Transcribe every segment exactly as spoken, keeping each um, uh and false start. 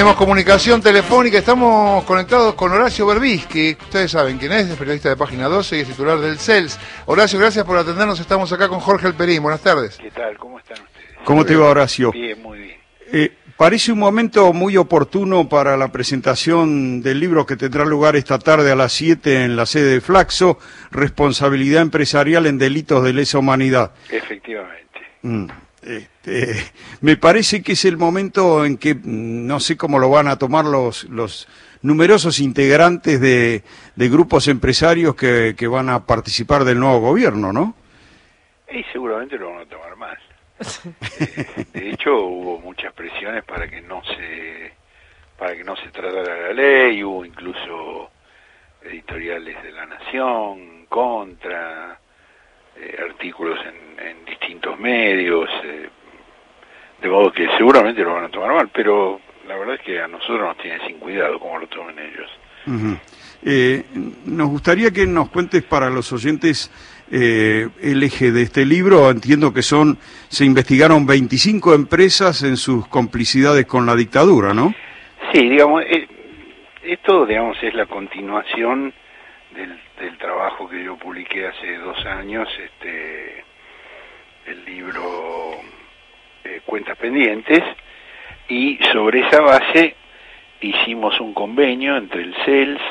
Tenemos comunicación telefónica, estamos conectados con Horacio Berbis, que ustedes saben quién es, es periodista de Página doce y es titular del C E L S. Horacio, gracias por atendernos, estamos acá con Jorge Alperín, buenas tardes. ¿Qué tal? ¿Cómo están ustedes? ¿Cómo te va, Horacio? Bien, muy bien. Eh, parece un momento muy oportuno para la presentación del libro que tendrá lugar esta tarde a las siete en la sede de Flaxo, Responsabilidad Empresarial en Delitos de Lesa Humanidad. Efectivamente. Mm. Este, me parece que es el momento en que no sé cómo lo van a tomar los, los numerosos integrantes de, de grupos empresarios que, que van a participar del nuevo gobierno, ¿no? Y seguramente lo van a tomar mal. eh, de hecho, hubo muchas presiones para que no se para que no se tratara la ley, hubo incluso editoriales de La Nación contra, eh, artículos en, en distintos medios, eh, de modo que seguramente lo van a tomar mal, pero la verdad es que a nosotros nos tiene sin cuidado como lo tomen ellos. Uh-huh. eh, nos gustaría que nos cuentes para los oyentes eh, el eje de este libro. Entiendo que son se investigaron veinticinco empresas en sus complicidades con la dictadura, ¿no? Sí, digamos, eh, esto digamos es la continuación del, del trabajo que yo publiqué hace dos años, este el libro eh, Cuentas Pendientes, y sobre esa base hicimos un convenio entre el C E L S,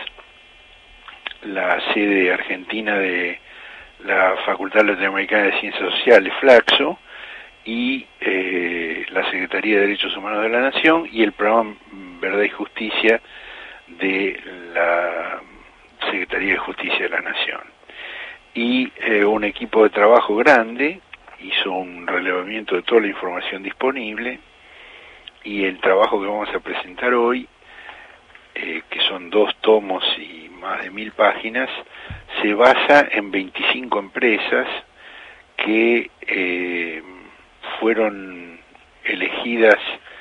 la sede argentina de la Facultad Latinoamericana de Ciencias Sociales, Flaxo, y eh, la Secretaría de Derechos Humanos de la Nación y el programa Verdad y Justicia de la Secretaría de Justicia de la Nación. Y eh, un equipo de trabajo grande hizo un relevamiento de toda la información disponible, y el trabajo que vamos a presentar hoy, eh, que son dos tomos y más de mil páginas, se basa en veinticinco empresas que eh, fueron elegidas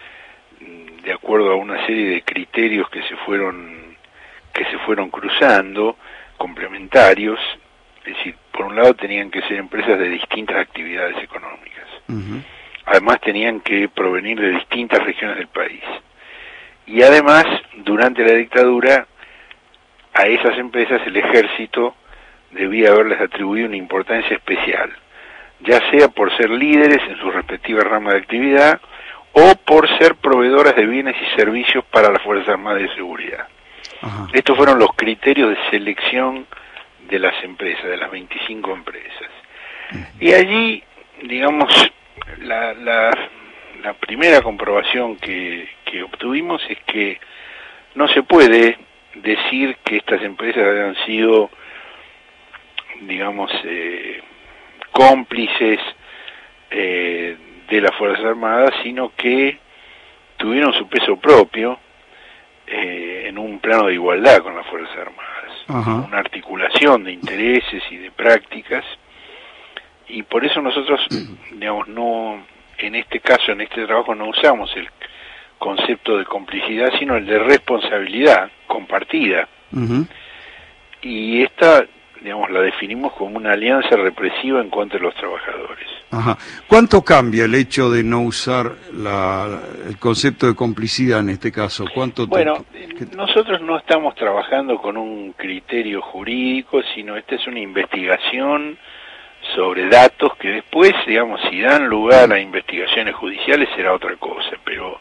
de acuerdo a una serie de criterios que se fueron que se fueron cruzando, complementarios. Es decir, por un lado tenían que ser empresas de distintas actividades económicas. Uh-huh. Además tenían que provenir de distintas regiones del país. Y además, durante la dictadura, a esas empresas el ejército debía haberles atribuido una importancia especial, ya sea por ser líderes en sus respectivas ramas de actividad o por ser proveedoras de bienes y servicios para las Fuerzas Armadas de Seguridad. Uh-huh. Estos fueron los criterios de selección de las empresas, de las veinticinco empresas. Uh-huh. Y allí, digamos, la, la, la primera comprobación que, que obtuvimos es que no se puede decir que estas empresas hayan sido, digamos, eh, cómplices eh, de las Fuerzas Armadas, sino que tuvieron su peso propio eh, en un plano de igualdad con las Fuerzas Armadas. Uh-huh. Una articulación de intereses y de prácticas, y por eso nosotros, digamos, no, en este caso, en este trabajo, no usamos el concepto de complicidad, sino el de responsabilidad compartida. Uh-huh. Y esta, digamos, la definimos como una alianza represiva en contra de los trabajadores. Ajá. ¿Cuánto cambia el hecho de no usar la, el concepto de complicidad en este caso? ¿Cuánto bueno, te... nosotros no estamos trabajando con un criterio jurídico, sino esta es una investigación sobre datos que después, digamos, si dan lugar a investigaciones judiciales será otra cosa, pero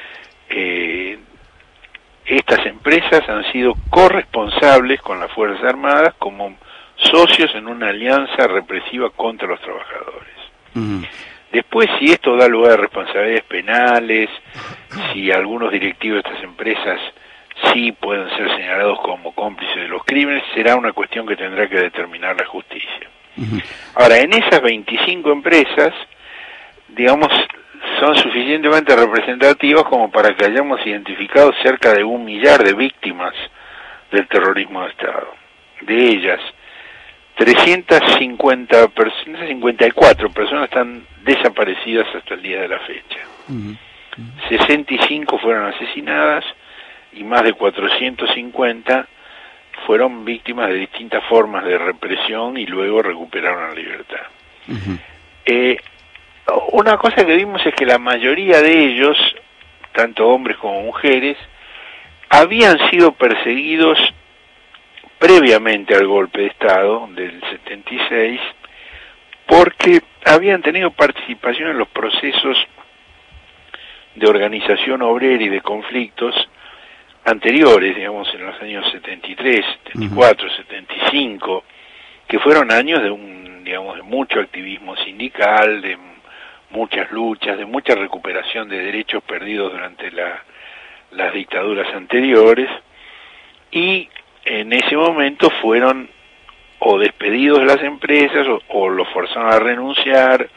eh, estas empresas han sido corresponsables con las Fuerzas Armadas como socios en una alianza represiva contra los trabajadores. Uh-huh. Después, si esto da lugar a responsabilidades penales, si algunos directivos de estas empresas sí pueden ser señalados como cómplices de los crímenes, será una cuestión que tendrá que determinar la justicia. Uh-huh. Ahora, en esas veinticinco empresas, digamos, son suficientemente representativas como para que hayamos identificado cerca de un millar de víctimas del terrorismo de Estado. De ellas, trescientas cincuenta, cincuenta y cuatro personas están desaparecidas hasta el día de la fecha. Uh-huh. sesenta y cinco fueron asesinadas y más de cuatrocientos cincuenta fueron víctimas de distintas formas de represión y luego recuperaron la libertad. Uh-huh. Eh, una cosa que vimos es que la mayoría de ellos tanto hombres como mujeres, habían sido perseguidos previamente al golpe de Estado del setenta y seis porque habían tenido participación en los procesos de organización obrera y de conflictos anteriores, digamos, en los años setenta y tres, setenta y cuatro, uh-huh. setenta y cinco, que fueron años de un, digamos, de mucho activismo sindical, de muchas luchas, de mucha recuperación de derechos perdidos durante la, las dictaduras anteriores, y en ese momento fueron o despedidos de las empresas o, o los forzaron a renunciar,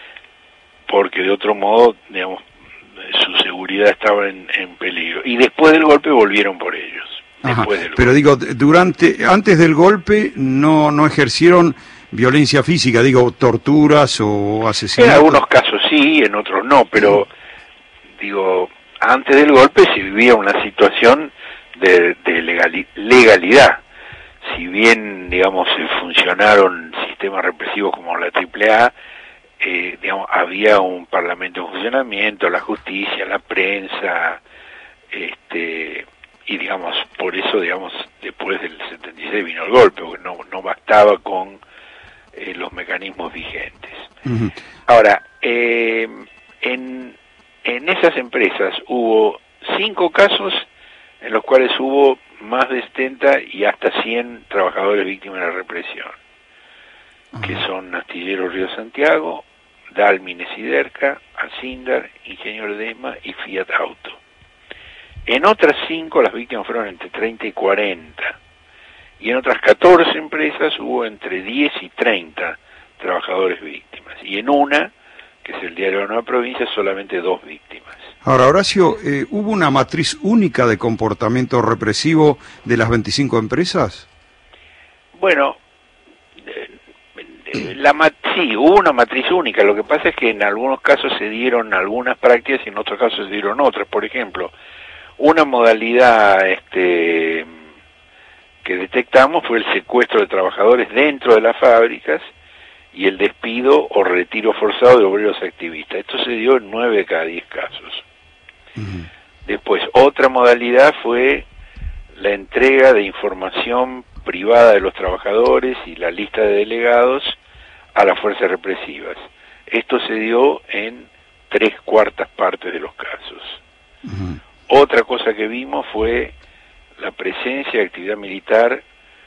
porque de otro modo, digamos, su seguridad estaba en, en peligro. Y después del golpe volvieron por ellos. Después del Pero golpe. digo, durante, antes del golpe no, no ejercieron violencia física, digo, torturas o asesinatos. En algunos casos sí, en otros no, pero sí. digo, antes del golpe se vivía una situación de, de legali- legalidad. Si bien, digamos, funcionaron sistemas represivos como la triple A, eh, digamos, había un parlamento en funcionamiento, la justicia, la prensa, este, y digamos, por eso, digamos, después del setenta y seis vino el golpe, porque no, no bastaba con eh, los mecanismos vigentes. Uh-huh. Ahora, eh, en, en esas empresas hubo cinco casos en los cuales hubo más de setenta y hasta cien trabajadores víctimas de la represión, uh-huh. que son Astilleros Río Santiago, Dalmine Siderca, Alcindar, Ingenio Ledesma y Fiat Auto. En otras cinco las víctimas fueron entre treinta y cuarenta, y en otras catorce empresas hubo entre diez y treinta trabajadores víctimas, y en una, que es el Diario de la Nueva Provincia, solamente dos víctimas. Ahora, Horacio, eh, ¿hubo una matriz única de comportamiento represivo de las veinticinco empresas? Bueno, eh, la sí, hubo una matriz única. Lo que pasa es que en algunos casos se dieron algunas prácticas y en otros casos se dieron otras. Por ejemplo, una modalidad este, que detectamos fue el secuestro de trabajadores dentro de las fábricas y el despido o retiro forzado de obreros activistas. Esto se dio en nueve de cada diez casos. Uh-huh. Después, otra modalidad fue la entrega de información privada de los trabajadores y la lista de delegados a las fuerzas represivas. Esto se dio en tres cuartas partes de los casos. Uh-huh. Otra cosa que vimos fue la presencia de actividad militar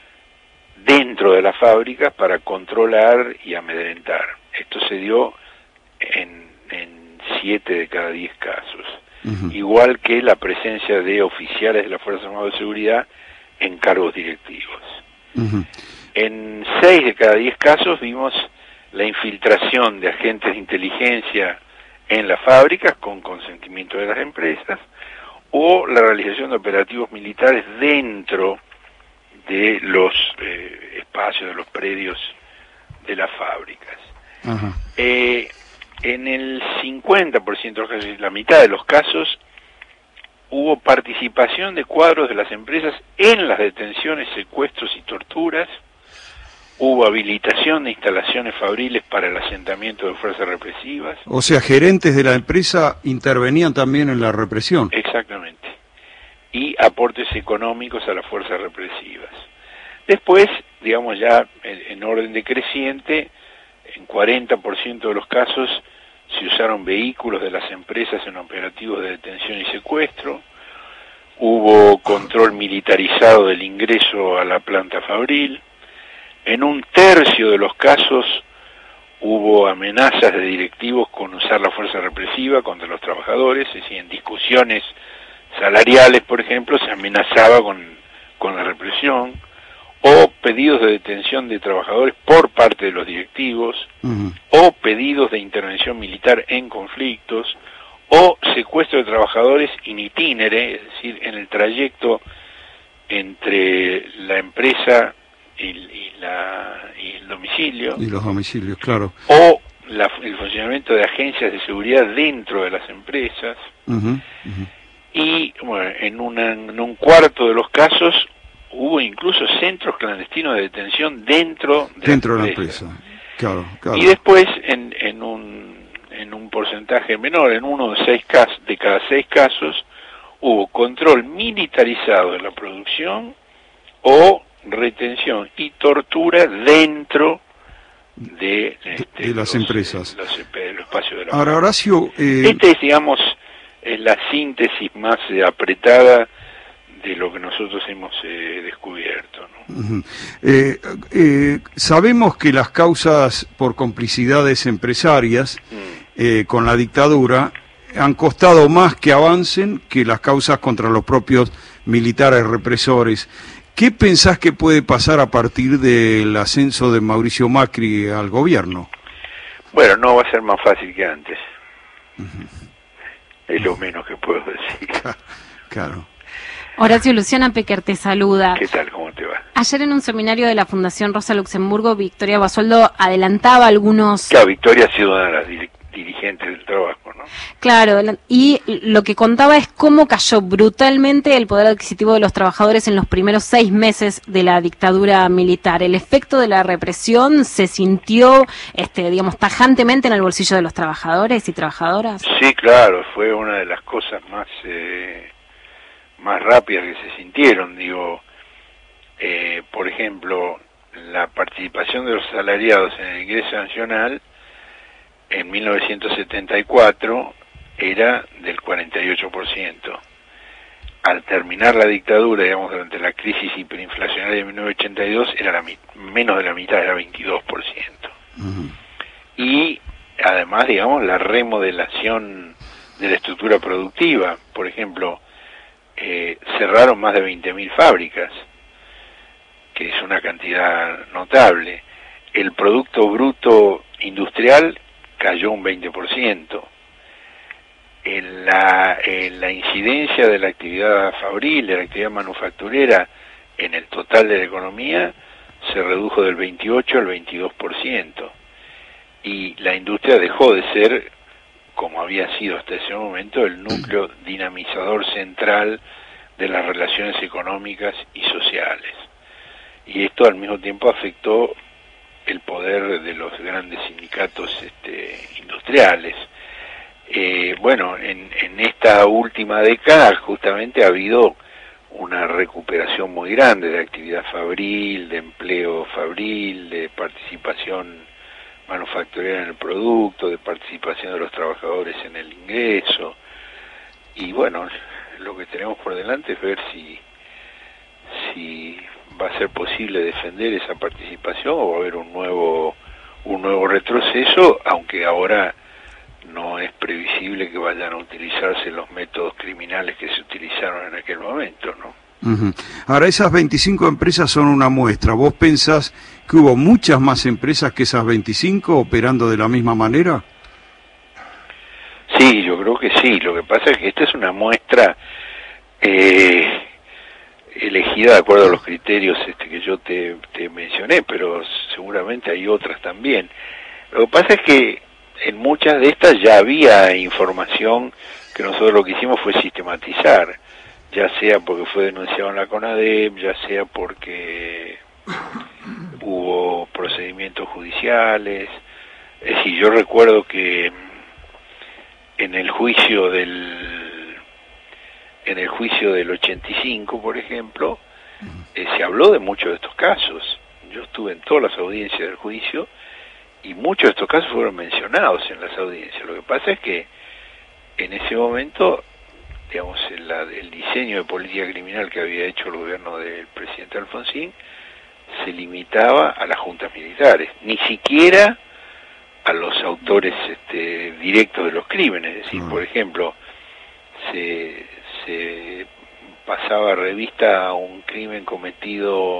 dentro de las fábricas para controlar y amedrentar. Esto se dio en, en siete de cada diez casos. Uh-huh. Igual que la presencia de oficiales de las Fuerzas Armadas de Seguridad en cargos directivos. Uh-huh. En seis de cada diez casos vimos la infiltración de agentes de inteligencia en las fábricas con consentimiento de las empresas, o la realización de operativos militares dentro de los eh, espacios, de los predios de las fábricas. Uh-huh. Eh, en el cincuenta por ciento de los casos, la mitad de los casos, hubo participación de cuadros de las empresas en las detenciones, secuestros y torturas. Hubo habilitación de instalaciones fabriles para el asentamiento de fuerzas represivas. O sea, gerentes de la empresa intervenían también en la represión. Exactamente. Y aportes económicos a las fuerzas represivas. Después, digamos ya en, en orden decreciente, en cuarenta por ciento de los casos se usaron vehículos de las empresas en operativos de detención y secuestro. Hubo control militarizado del ingreso a la planta fabril. En un tercio de los casos hubo amenazas de directivos con usar la fuerza represiva contra los trabajadores, es decir, en discusiones salariales, por ejemplo, se amenazaba con, con la represión, o pedidos de detención de trabajadores por parte de los directivos, uh-huh. o pedidos de intervención militar en conflictos, o secuestro de trabajadores in itinere, es decir, en el trayecto entre la empresa y, y, la, y el domicilio. Y los domicilios, claro. O la, el funcionamiento de agencias de seguridad dentro de las empresas. Uh-huh, uh-huh. Y bueno, en, una, en un cuarto de los casos hubo incluso centros clandestinos de detención dentro de dentro la de la empresa. empresa. Claro, claro. Y después, en, en, un, en un porcentaje menor, en uno de, seis casos, de cada seis casos, hubo control militarizado de la producción o retención y tortura dentro de, este, de las los, empresas. Los, los espacios de la Ahora, Horacio... Eh... Este es, digamos, es la síntesis más eh, apretada de lo que nosotros hemos eh, descubierto, ¿no? Uh-huh. eh, eh, sabemos que las causas por complicidades empresarias mm. eh, con la dictadura han costado más que avancen que las causas contra los propios militares represores. ¿Qué pensás que puede pasar a partir del ascenso de Mauricio Macri al gobierno? Bueno, no va a ser más fácil que antes. Uh-huh. Es lo menos que puedo decir. Claro. Horacio, Luciana Pecker te saluda. ¿Qué tal? ¿Cómo te va? Ayer en un seminario de la Fundación Rosa Luxemburgo, Victoria Basualdo adelantaba algunos... Claro, Victoria ha sido una de las dir- dirigentes del trabajo, ¿no? Claro, y lo que contaba es cómo cayó brutalmente el poder adquisitivo de los trabajadores en los primeros seis meses de la dictadura militar. El efecto de la represión se sintió, este, digamos, tajantemente en el bolsillo de los trabajadores y trabajadoras. Sí, claro, fue una de las cosas más... Eh... más rápidas que se sintieron, digo, eh, por ejemplo, la participación de los asalariados en el ingreso nacional en mil novecientos setenta y cuatro era del cuarenta y ocho por ciento. Al terminar la dictadura, digamos, durante la crisis hiperinflacionaria de mil novecientos ochenta y dos, era la menos de la mitad, era veintidós por ciento. Uh-huh. Y además, digamos, la remodelación de la estructura productiva, por ejemplo, Eh, cerraron más de veinte mil fábricas, que es una cantidad notable. El Producto Bruto Industrial cayó un veinte por ciento. En la, en la incidencia de la actividad fabril, de la actividad manufacturera en el total de la economía, se redujo del veintiocho al veintidós por ciento. Y la industria dejó de ser, como había sido hasta ese momento, el núcleo dinamizador central de las relaciones económicas y sociales. Y esto al mismo tiempo afectó el poder de los grandes sindicatos este, industriales. Eh, bueno, en, en esta última década justamente ha habido una recuperación muy grande de actividad fabril, de empleo fabril, de participación manufacturera en el producto, de participación de los trabajadores en el ingreso. Y bueno, lo que tenemos por delante es ver si si va a ser posible defender esa participación o va a haber un nuevo un nuevo retroceso, aunque ahora no es previsible que vayan a utilizarse los métodos criminales que se utilizaron en aquel momento, ¿no? Uh-huh. Ahora, esas veinticinco empresas son una muestra. ¿Vos pensás que hubo muchas más empresas que esas veinticinco operando de la misma manera? Sí, yo creo que sí. Lo que pasa es que esta es una muestra eh, elegida de acuerdo a los criterios este, que yo te, te mencioné, pero seguramente hay otras también. Lo que pasa es que en muchas de estas ya había información que nosotros lo que hicimos fue sistematizar, ya sea porque fue denunciado en la CONADEP, ya sea porque hubo procedimientos judiciales. Es decir, yo recuerdo que en el juicio del en el juicio del ochenta y cinco, por ejemplo, eh, se habló de muchos de estos casos. Yo estuve en todas las audiencias del juicio y muchos de estos casos fueron mencionados en las audiencias. Lo que pasa es que en ese momento, digamos, el, el diseño de política criminal que había hecho el gobierno del presidente Alfonsín se limitaba a las juntas militares, ni siquiera a los autores este, directos de los crímenes. Es decir, por ejemplo, se, se pasaba revista a un crimen cometido,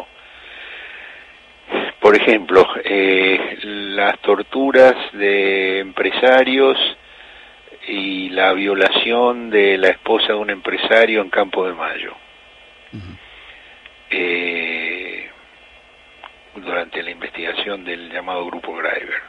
por ejemplo, eh, las torturas de empresarios y la violación de la esposa de un empresario en Campo de Mayo. Uh-huh. eh, durante la investigación del llamado Grupo Greiber.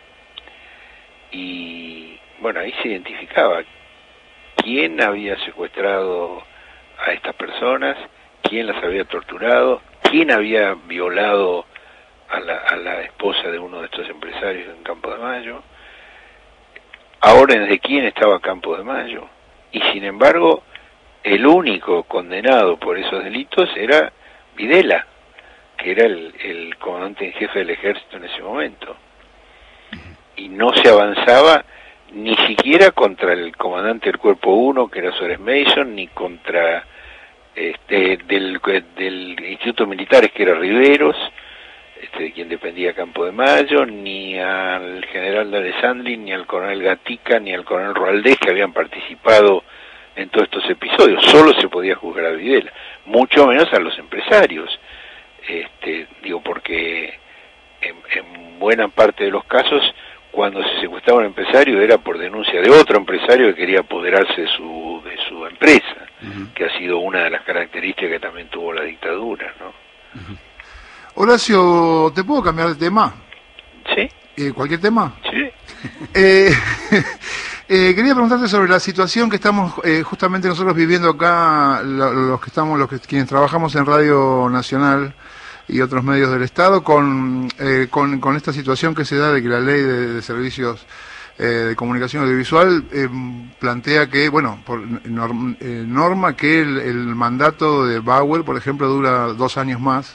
Y bueno, ahí se identificaba quién había secuestrado a estas personas, quién las había torturado, quién había violado a la, a la esposa de uno de estos empresarios en Campo de Mayo. a órdenes de quién estaba Campo de Mayo. Y sin embargo, el único condenado por esos delitos era Videla, que era el, el comandante en jefe del ejército en ese momento. Y no se avanzaba ni siquiera contra el comandante del Cuerpo uno, que era Suárez Mason, ni contra este del, del Instituto Militares, que era Riveros, este, de quien dependía Campo de Mayo, ni al general de Alessandri, ni al coronel Gatica, ni al coronel Roaldés, que habían participado en todos estos episodios. Solo se podía juzgar a Videla, mucho menos a los empresarios. Este, digo, porque en, en buena parte de los casos, cuando se secuestraba un empresario era por denuncia de otro empresario que quería apoderarse de su, de su empresa, uh-huh. que ha sido una de las características que también tuvo la dictadura, ¿no? Uh-huh. Horacio, ¿te puedo cambiar de tema? ¿Sí? Eh, ¿Cualquier tema? Sí. eh, eh, quería preguntarte sobre la situación que estamos eh, justamente nosotros viviendo acá, lo, los que estamos, los que quienes trabajamos en Radio Nacional y otros medios del Estado, con, eh, con, con esta situación que se da de que la ley de, de servicios eh, de comunicación audiovisual eh, plantea que, bueno, por norm, eh, norma que el, el mandato de Bauer, por ejemplo, dura dos años más,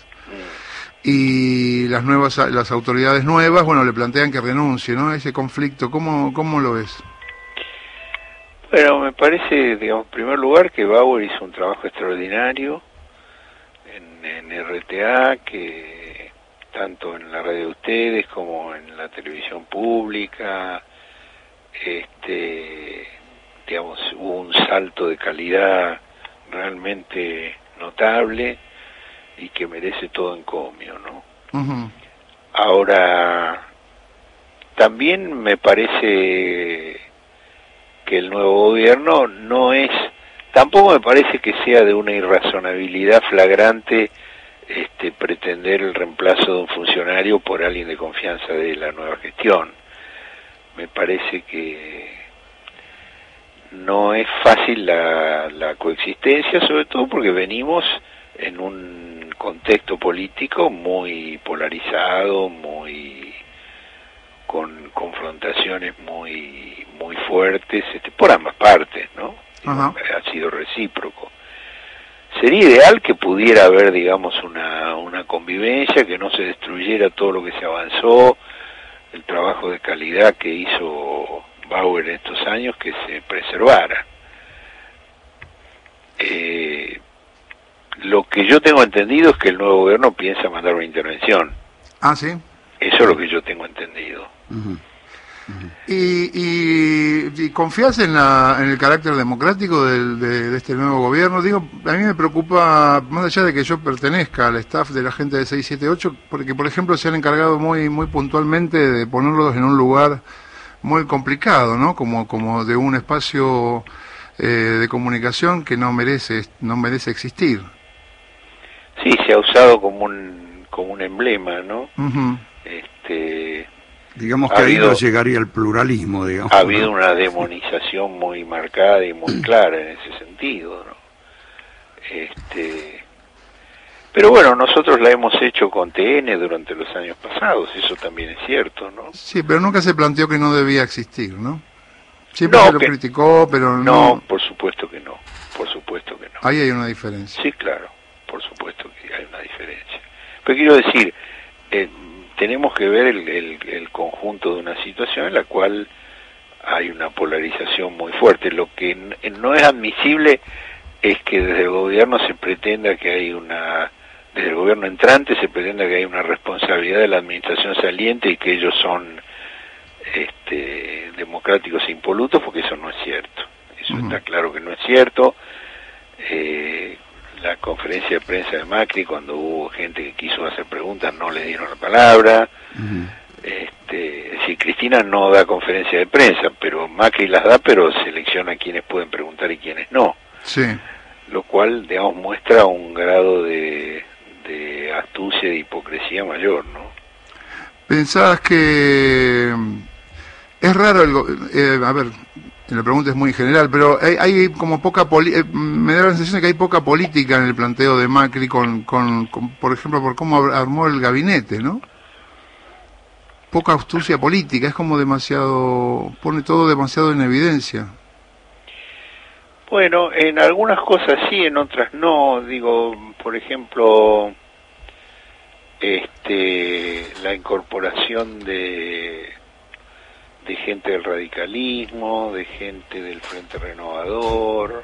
y las nuevas las autoridades nuevas, bueno, le plantean que renuncie, ¿no? Ese conflicto, ¿cómo, cómo lo ves? Bueno, me parece, digamos, en primer lugar, que Bauer hizo un trabajo extraordinario en, en R T A, que tanto en la radio de ustedes como en la televisión pública, este, digamos, hubo un salto de calidad realmente notable y que merece todo encomio, ¿no? Uh-huh. Ahora, también me parece que el nuevo gobierno no es, tampoco me parece que sea de una irrazonabilidad flagrante este, pretender el reemplazo de un funcionario por alguien de confianza de la nueva gestión. Me parece que no es fácil la, la coexistencia, sobre todo porque venimos en un contexto político muy polarizado, muy con confrontaciones muy muy fuertes, este, por ambas partes, ¿no? Uh-huh. Ha sido recíproco. Sería ideal que pudiera haber, digamos, una una convivencia, que no se destruyera todo lo que se avanzó, el trabajo de calidad que hizo Bauer en estos años, que se preservara. Eh, Lo que yo tengo entendido es que el nuevo gobierno piensa mandar una intervención. Ah, ¿sí? Eso es lo que yo tengo entendido. Uh-huh. Uh-huh. ¿Y, y, y confías en, la, en el carácter democrático del, de, de este nuevo gobierno? Digo, a mí me preocupa, más allá de que yo pertenezca al staff de la gente de seis siete ocho, porque, por ejemplo, se han encargado muy muy puntualmente de ponerlos en un lugar muy complicado, ¿no? Como, como de un espacio eh, de comunicación que no merece no merece existir. Sí, se ha usado como un como un emblema, ¿no? Uh-huh. Este, digamos que ahí no llegaría el pluralismo, digamos. Ha habido una demonización muy marcada y muy clara en ese sentido, ¿no? Este, pero bueno, nosotros la hemos hecho con T N durante los años pasados, eso también es cierto, ¿no? Sí, pero nunca se planteó que no debía existir, ¿no? Siempre no, se lo que, criticó, pero no... No, por supuesto que no, por supuesto que no. Ahí hay una diferencia. Sí, claro, por supuesto que hay una diferencia. Pero quiero decir, eh, tenemos que ver el, el, el conjunto de una situación en la cual hay una polarización muy fuerte. Lo que no es admisible es que desde el gobierno se pretenda que hay una... Desde el gobierno entrante se pretenda que hay una responsabilidad de la administración saliente y que ellos son este, democráticos e impolutos, porque eso no es cierto. Eso uh-huh. está claro que no es cierto. Eh, la conferencia de prensa de Macri, cuando hubo gente que quiso hacer preguntas, no le dieron la palabra. Uh-huh. Este, es decir, Cristina no da conferencia de prensa, pero Macri las da, pero selecciona quienes pueden preguntar y quienes no. Sí. Lo cual, digamos, muestra un grado de, de astucia y de hipocresía mayor, ¿no? ¿Pensás que es raro, el, eh, a ver, la pregunta es muy general, pero hay, hay como poca, poli eh, me da la sensación de que hay poca política en el planteo de Macri con, con, con por ejemplo, por cómo armó el gabinete, ¿no? poca astucia política, es como demasiado, pone todo demasiado en evidencia. Bueno, en algunas cosas sí, en otras no. Digo, por ejemplo, este, la incorporación de, de gente del radicalismo, de gente del Frente Renovador,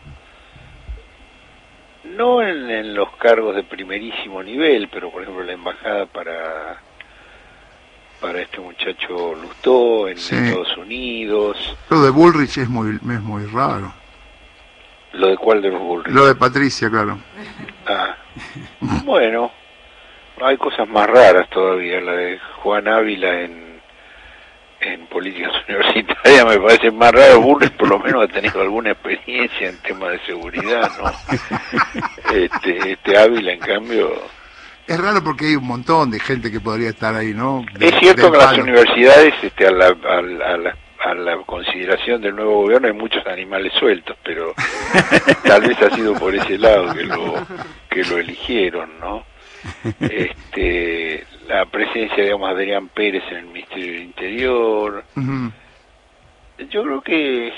no en, en los cargos de primerísimo nivel, pero por ejemplo la embajada para para este muchacho Lustó en sí. Estados Unidos. Lo de Bullrich es muy, es muy raro. ¿Lo de cuál de los Bullrich? Lo de Patricia, claro. Ah, bueno, hay cosas más raras todavía. La de Juan Ávila en, en políticas universitarias me parece más raro. Bullrich por lo menos ha tenido alguna experiencia en temas de seguridad, ¿no? Este, este Ávila, en cambio... Es raro porque hay un montón de gente que podría estar ahí, ¿no? De, es cierto que palo. las universidades, este, a la, a, la, a, la, a la consideración del nuevo gobierno hay muchos animales sueltos, pero tal vez ha sido por ese lado que lo que lo eligieron, ¿no? Este, la presencia, digamos, de Adrián Pérez en el Ministerio del Interior. Uh-huh. Yo creo que,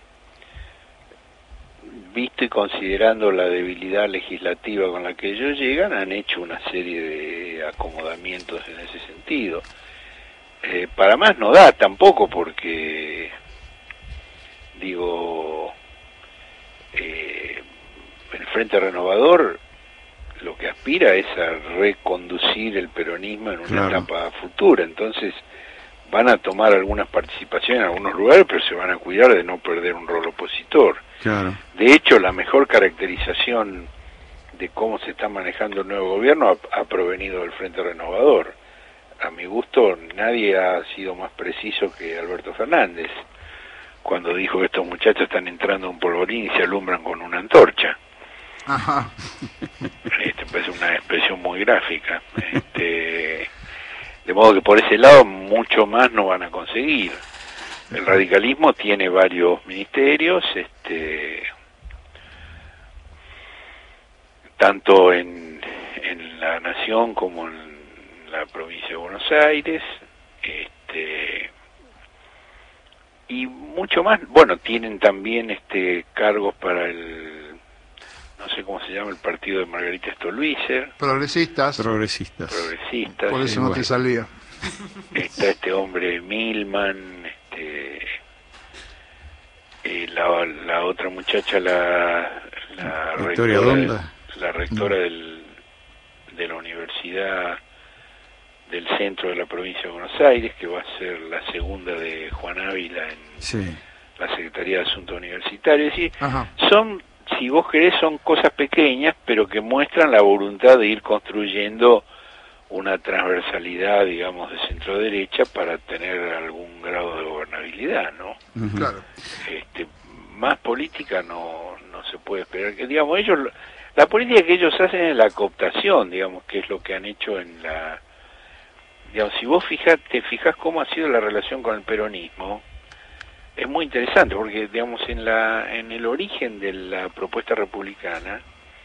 visto y considerando la debilidad legislativa con la que ellos llegan, han hecho una serie de acomodamientos en ese sentido. Eh, para más no da tampoco, porque, digo, eh, el Frente Renovador lo que aspira es a reconducir el peronismo en una claro. etapa futura, entonces van a tomar algunas participaciones en algunos lugares, pero se van a cuidar de no perder un rol opositor. Claro. De hecho, la mejor caracterización de cómo se está manejando el nuevo gobierno ha, ha provenido del Frente Renovador. A mi gusto, nadie ha sido más preciso que Alberto Fernández, cuando dijo que estos muchachos están entrando a un polvorín y se alumbran con una antorcha. Ajá. Este, parece una expresión muy gráfica. Este, de modo que por ese lado mucho más no van a conseguir. El radicalismo tiene varios ministerios, este, tanto en, en la Nación como en la provincia de Buenos Aires, este, y mucho más. Bueno, tienen también este cargos para el, no sé cómo se llama, el partido de Margarita Stolbizer. Progresistas. Progresistas. Progresistas. Por eso eh, no bueno. te salía. Está este hombre Milman, este, eh, la, la otra muchacha, la, la Victoria rectora, Donda. de, la rectora del, de la Universidad del Centro de la Provincia de Buenos Aires, que va a ser la segunda de Juan Ávila en Sí. la Secretaría de Asuntos Universitarios. Y Ajá. son, si vos querés, son cosas pequeñas, pero que muestran la voluntad de ir construyendo una transversalidad, digamos, de centro-derecha para tener algún grado de gobernabilidad, ¿no? Uh-huh. Claro. Este, más política no, no se puede esperar. Que, digamos, ellos, la política que ellos hacen es la cooptación, digamos, que es lo que han hecho en la... Digamos, si vos fijas, te fijas cómo ha sido la relación con el peronismo, es muy interesante, porque, digamos, en la en el origen de la propuesta republicana,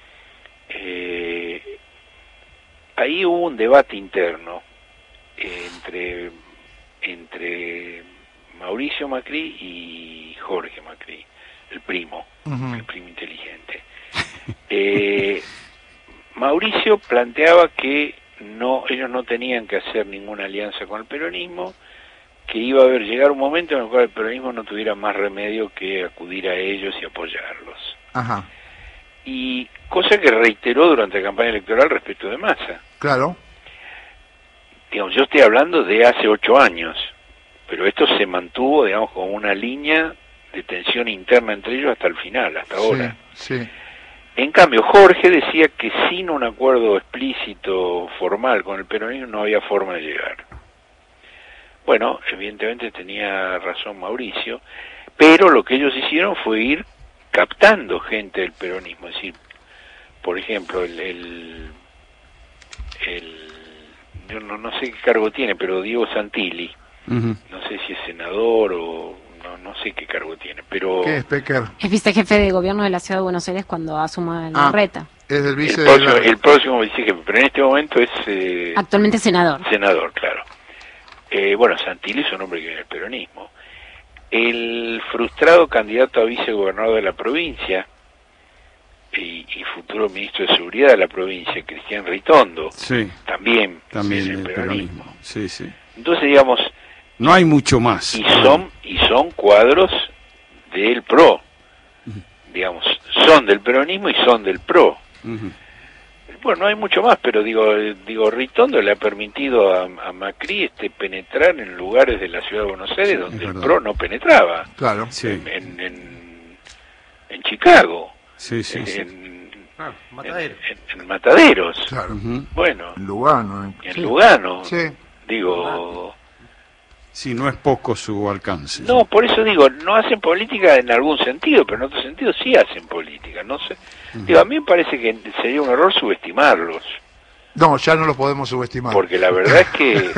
eh, ahí hubo un debate interno eh, entre entre Mauricio Macri y Jorge Macri, el primo, Uh-huh. el primo inteligente. Eh, Mauricio planteaba que no, ellos no tenían que hacer ninguna alianza con el peronismo, que iba a haber llegar un momento en el cual el peronismo no tuviera más remedio que acudir a ellos y apoyarlos. Ajá. Y cosa que reiteró durante la campaña electoral respecto de Massa. Claro. Digamos, yo estoy hablando de hace ocho años, pero esto se mantuvo, digamos, como una línea de tensión interna entre ellos hasta el final, hasta ahora. Sí, sí. En cambio, Jorge decía que sin un acuerdo explícito, formal con el peronismo, no había forma de llegar. Bueno, evidentemente tenía razón Mauricio, pero lo que ellos hicieron fue ir captando gente del peronismo. Es decir, por ejemplo, el... el, el yo no, no sé qué cargo tiene, pero Diego Santilli, Uh-huh. no sé si es senador o... no, no sé qué cargo tiene, pero... ¿Qué es Pecker? Es vicejefe de gobierno de la Ciudad de Buenos Aires cuando asuma la Ah. reta. Es el El vice próximo, de la... el próximo vicejefe, pero en este momento es... Eh, Actualmente senador. senador, claro. Eh, bueno, Santilli es un hombre que viene del peronismo. El frustrado candidato a vicegobernador de la provincia y, y futuro ministro de Seguridad de la provincia, Cristian Ritondo, sí, también, también del del peronismo. peronismo. Sí, sí. Entonces, digamos, no hay mucho más. Y son, y son cuadros del P R O. Digamos, son del peronismo y son del P R O. Uh-huh. Bueno, no hay mucho más, pero digo, digo Ritondo le ha permitido a, a Macri este penetrar en lugares de la ciudad de Buenos Aires, sí, donde el P R O no penetraba. Claro. En, sí. en, en, en Chicago. Sí, sí, en, sí. En, ah, Mataderos. En, en Mataderos. Claro. Uh-huh. Bueno. En Lugano. En, en sí. Lugano. Sí. Digo... Sí, no es poco su alcance. No, por eso digo, no hacen política en algún sentido, pero en otro sentido sí hacen política. No sé. Uh-huh. Digo, a mí me parece que sería un error subestimarlos. No, ya no los podemos subestimar. Porque la verdad es que...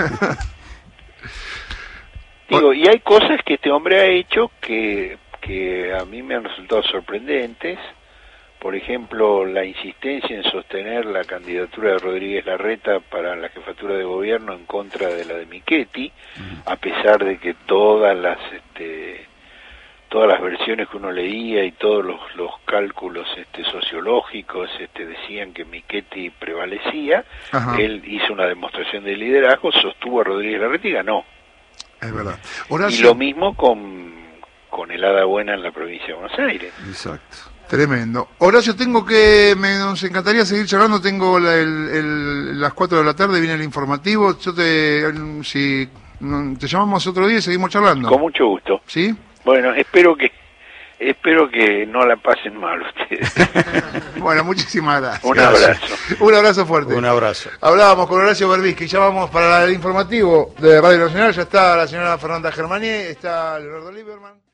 digo, y hay cosas que este hombre ha hecho que, que a mí me han resultado sorprendentes. Por ejemplo, la insistencia en sostener la candidatura de Rodríguez Larreta para la jefatura de gobierno en contra de la de Michetti, uh-huh. a pesar de que todas las este, todas las versiones que uno leía y todos los, los cálculos este, sociológicos este, decían que Michetti prevalecía. Ajá. Él hizo una demostración de liderazgo, sostuvo a Rodríguez Larreta y ganó. Es verdad. Horacio... Y lo mismo con, con el Hada Buena en la provincia de Buenos Aires. Exacto. Tremendo. Horacio, tengo que, me, nos encantaría seguir charlando, tengo la, el, el, las cuatro de la tarde, viene el informativo, yo te, si te llamamos otro día y seguimos charlando. Con mucho gusto. ¿Sí? Bueno, espero que, espero que no la pasen mal ustedes. Bueno, muchísimas gracias. Un abrazo. Un abrazo fuerte. Un abrazo. Hablábamos con Horacio Berbisky, ya vamos para el informativo de Radio Nacional, ya está la señora Fernanda Germanier, está Leonardo Lieberman.